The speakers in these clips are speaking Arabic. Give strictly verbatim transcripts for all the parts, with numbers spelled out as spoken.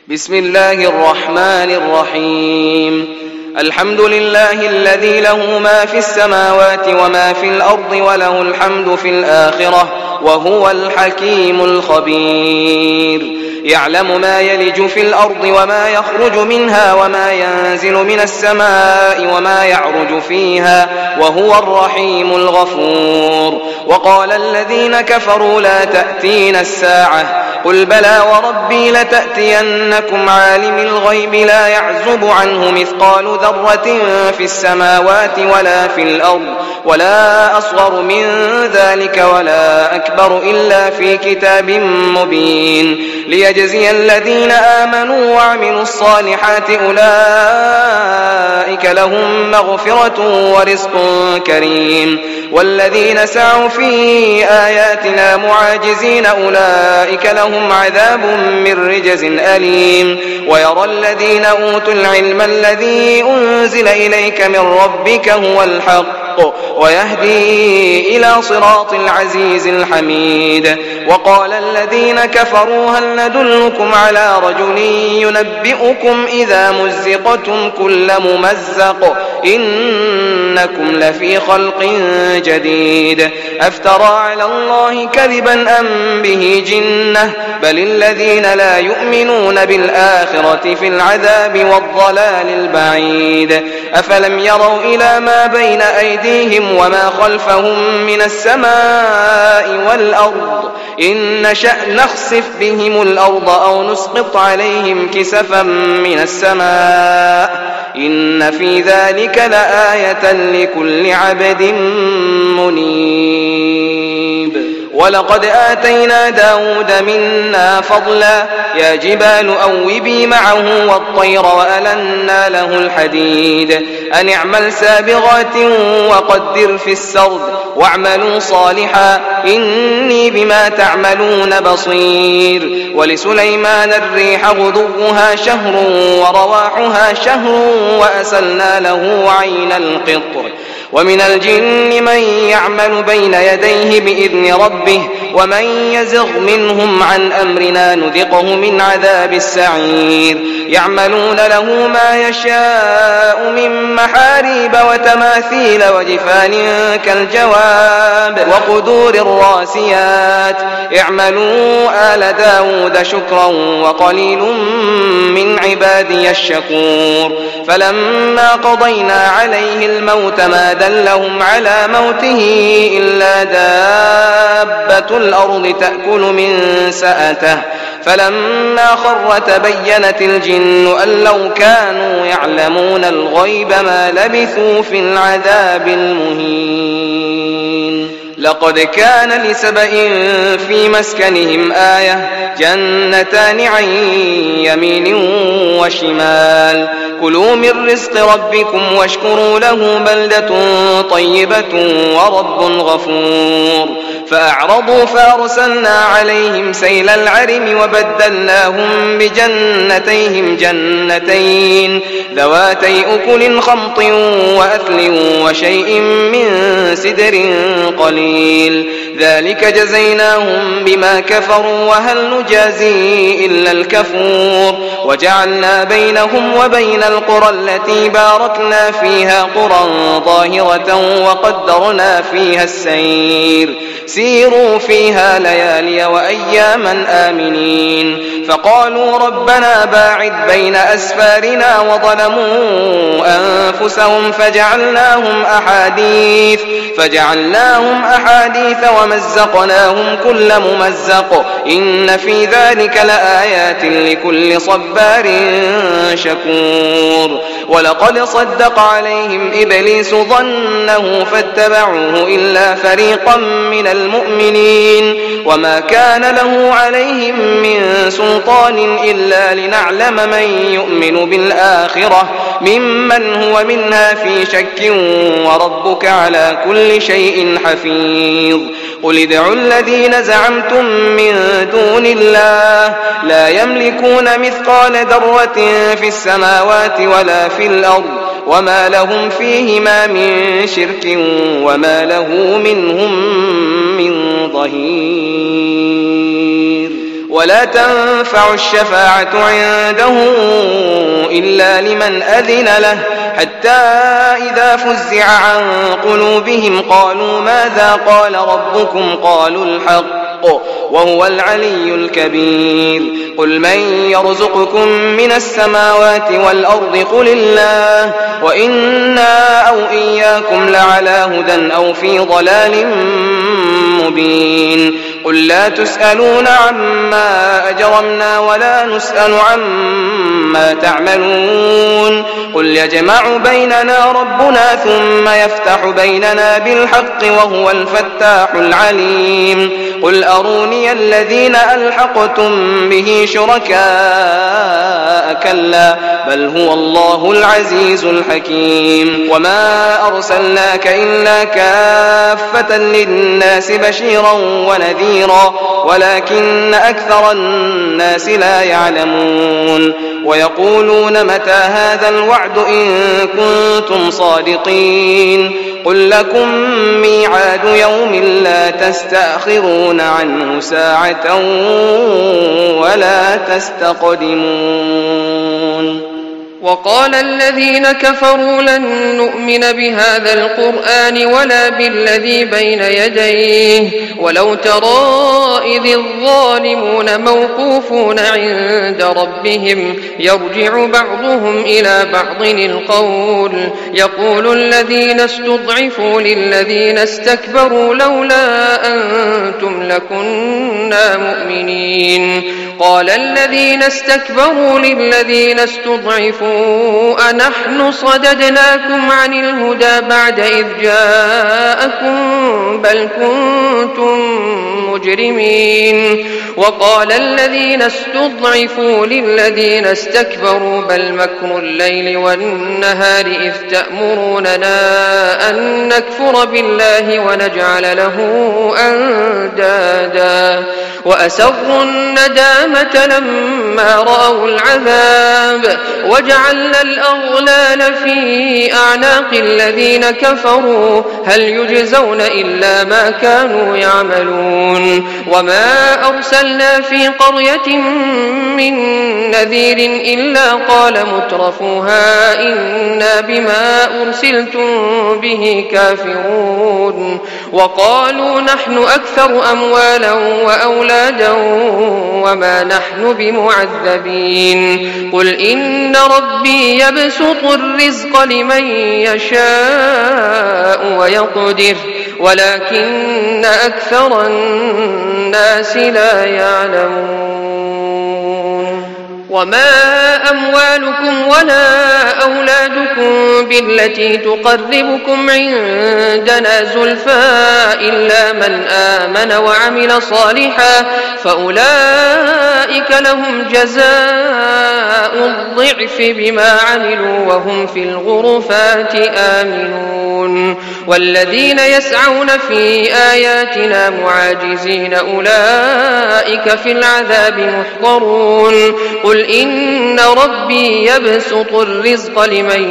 بسم الله الرحمن الرحيم. الحمد لله الذي له ما في السماوات وما في الأرض وله الحمد في الآخرة وهو الحكيم الخبير. يعلم ما يلج في الأرض وما يخرج منها وما ينزل من السماء وما يعرج فيها وهو الرحيم الغفور. وقال الذين كفروا لا تأتينا الساعة قل بلى وربي لتأتينكم عالم الغيب لا يعزب عنه مثقال ذرة في السماوات ولا في الأرض ولا أصغر من ذلك ولا أكبر إلا في كتاب مبين ليجزي الذين آمنوا وعملوا الصالحات أولئك لهم مغفرة ورزق كريم. والذين سعوا في آياتنا معاجزين أولئك لهم عذاب من رجز أليم. ويرى الذين أوتوا العلم الذي أنزل إليك من ربك هو الحق ويهدي إلى صراط العزيز الحميد. وقال الذين كفروا هل ندلكم على رجل ينبئكم إذا مزقتم كل ممزق إنكم لفي خلق جديد أفترى على الله كذبا أم به جنة بل الذين لا يؤمنون بالآخرة في العذاب والضلال البعيد. أفلم يروا إلى ما بين أيديهم وما خلفهم من السماء والأرض إن نشأ نخسف بهم الأرض أو نسقط عليهم كسفا من السماء إن في ذلك لآية لكل عبد منيب. ولقد آتينا داود منا فضلا يا جبال أوبي معه والطير وألنا له الحديد أن اعمل سابغات وقدر في السرد واعملوا صالحا إني بما تعملون بصير. ولسليمان الريح غدوها شهر ورواحها شهر وأسلنا له عين القطر. ومن الجن من يعمل بين يديه بإذن ربه ومن يزغ منهم عن أمرنا نذقه من عذاب السعير. يعملون له ما يشاء من محاريب وتماثيل وجفان كالجواب وقدور الراسيات اعملوا آل داود شكرا وقليل من عبادي الشكور. فلما قضينا عليه الموت ما دلهم على موته إلا دابة الأرض تأكل من سأته فلما خر تبينت الجن أن لو كانوا يعلمون الغيب ما لبثوا في العذاب المهين. لقد كان لسبإ في مسكنهم آية جنتان عن يمين وشمال كلوا من رزق ربكم واشكروا له بلدة طيبة ورب غفور. فأعرضوا فأرسلنا عليهم سيل العرم وبدلناهم بجنتيهم جنتين ذواتي أكل خمط وأثل وشيء من سدر قليل ذلك جزيناهم بما كفروا وهل نجازي إلا الكفور. وجعلنا بينهم وبين القرى التي باركنا فيها قرى ظاهرة وقدرنا فيها السير سيروا فيها ليالي وأياما آمنين. فقالوا ربنا باعد بين أسفارنا وظلموا أنفسهم فجعلناهم أحاديث فجعلناهم أحاديث ومزقناهم كل ممزق إن في ذلك لآيات لكل صبار شكور. ولقد صدق عليهم إبليس ظنه فاتبعوه إلا فريقا من المؤمنين وما كان له عليهم من سلطان إلا لنعلم من يؤمن بالآخرة ممن هو منها في شك وربك على كل شيء حفيظ. قل ادعوا الذين زعمتم من دون الله لا يملكون مثقال ذرة في السماوات ولا في الأرض وما لهم فيهما من شرك وما له منهم من ظهير. ولا تنفع الشفاعة عنده إلا لمن أذن له حتى إذا فزع عن قلوبهم قالوا ماذا قال ربكم قالوا الحق وهو العلي الكبير قل من يرزقكم من السماوات والأرض قل الله وإنا أو إياكم لعلى هدى أو في ضلال مبين قل لا تسألون عما أجرمنا ولا نسأل عما تعملون قل يجمع بيننا ربنا ثم يفتح بيننا بالحق وهو الفتاح العليم قل أروني الذين ألحقتم به شركاء كلا بل هو الله العزيز الحكيم وما أرسلناك إلا كافة للناس بشيرا ونذيرا ولكن أكثر الناس لا يعلمون ويقولون متى هذا الوعد إن كنتم صادقين قل لكم ميعاد يوم لا تستأخرون عنه ساعة ولا تستقدمون وقال الذين كفروا لن نؤمن بهذا القرآن ولا بالذي بين يديه ولو ترى إذ الظالمون موقوفون عند ربهم يرجع بعضهم إلى بعض القول يقول الذين استضعفوا للذين استكبروا لولا أنتم لكنا مؤمنين قال الذين استكبروا للذين استضعفوا أنحن صددناكم عن الهدى بعد إذ جاءكم بل كنتم مجرمين وقال الذين استضعفوا للذين استكبروا بل مكر الليل والنهار إذ تأمروننا أن نكفر بالله ونجعل له أندادا وأسروا الندامة لما رأوا العذاب وجعلنا الأغلال في أعناق الذين كفروا هل يجزون إلا ما كانوا يعملون وما أرسلنا في قرية من نذير إلا قال مترفوها إنا بما أرسلتم به كافرون وقالوا نحن أكثر أموالا وأولادا وما نحن بمعذبين قل إن ربي يبسط الرزق لمن يشاء ويقدر ولكن أكثر الناس لا يعلمون وما أموالكم ولا أولادكم بالتي تقربكم عندنا زلفى إلا من آمن وعمل صالحا فأولئك لهم جزاء الضعف بما عملوا وهم في الغرفات آمنون والذين يسعون في آياتنا معاجزين أولئك في العذاب محضرون قل إن ربي يبسط الرزق لمن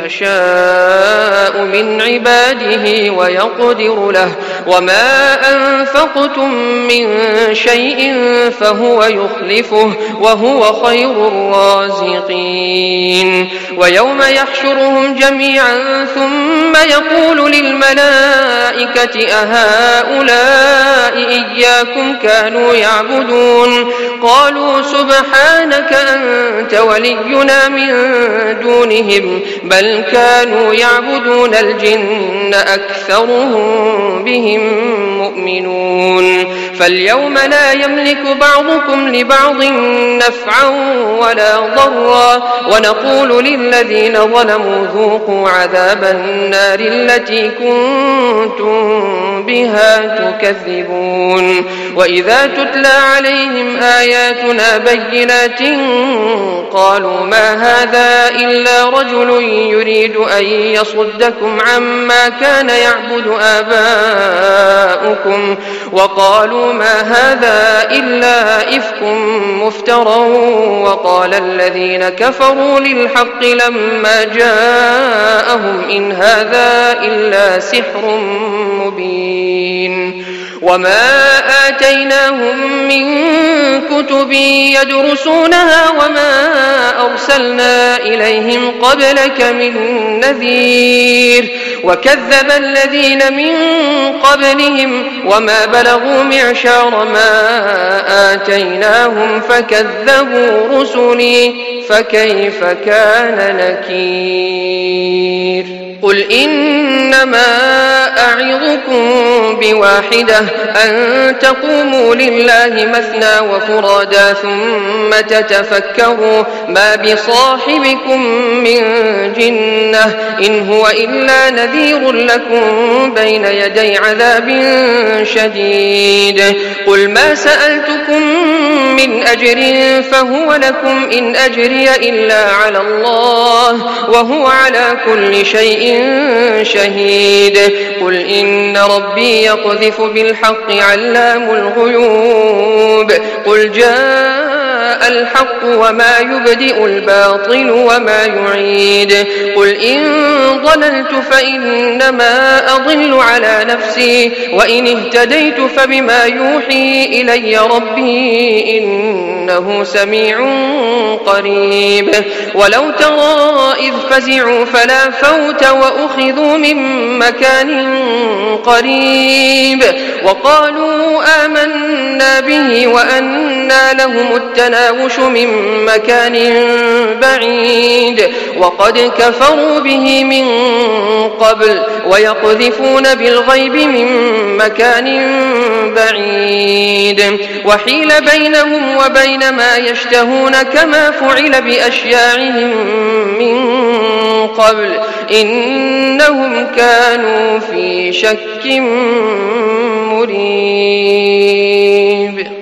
يشاء من عباده ويقدر له وما أنفقتم من شيء فهو يخلفه وهو خير الرازقين ويوم يحشرهم جميعا ثم يقول للملائكة أهؤلاء إياكم كانوا يعبدون قالوا سبحانك أنت ولينا من دونهم بل كانوا يعبدون الجن أكثرهم بهم مؤمنون فاليوم لا يملك بعضكم لبعض نفعا ولا ضرا ونقول للذين ظلموا ذوقوا عذاب النار التي كنتم بها تكذبون وإذا تتلى عليهم آياتنا بينات قالوا ما هذا إلا رجل يريد أن يصدكم عما كان يعبد آباؤكم وقالوا ما هذا إلا إفك مفترى وقال الذين كفروا للحق لما جاءهم إن هذا إلا سحر مبين وما آتيناهم من كتب يدرسونها وما أرسلنا إليهم قبلك من نذير وكذب الذين من قبلهم وما بلغوا معشار ما آتيناهم فكذبوا رسلي فكيف كان نكير قل إنما أعظكم بواحدة أن تقوموا لله مثنى وفرادا ثم تتفكروا ما بصاحبكم من جنة إن هو إلا نذير لكم بين يدي عذاب شديد قل ما سألتكم من أجر فهو لكم إن أجري إلا على الله وهو على كل شيء شهيد قل إن ربي يقذف بالحق علام الغيوب قل جاء الحق وما يبدئ الباطل وما يعيد قل إن ضللت فإنما أضل على نفسي وإن اهتديت فبما يوحي إلي ربي إنه سميع قريب ولو ترى إذ فزعوا فلا فوت وأخذوا من مكان قريب وقالوا آمنا به وأنى لهم التناوش من مكان بعيد وقد كفروا به من قبل ويقذفون بالغيب من مكان بعيد وحيل بينهم وبين ما يشتهون كما فعل بأشياعهم من قبل إنهم كانوا في شك مريب.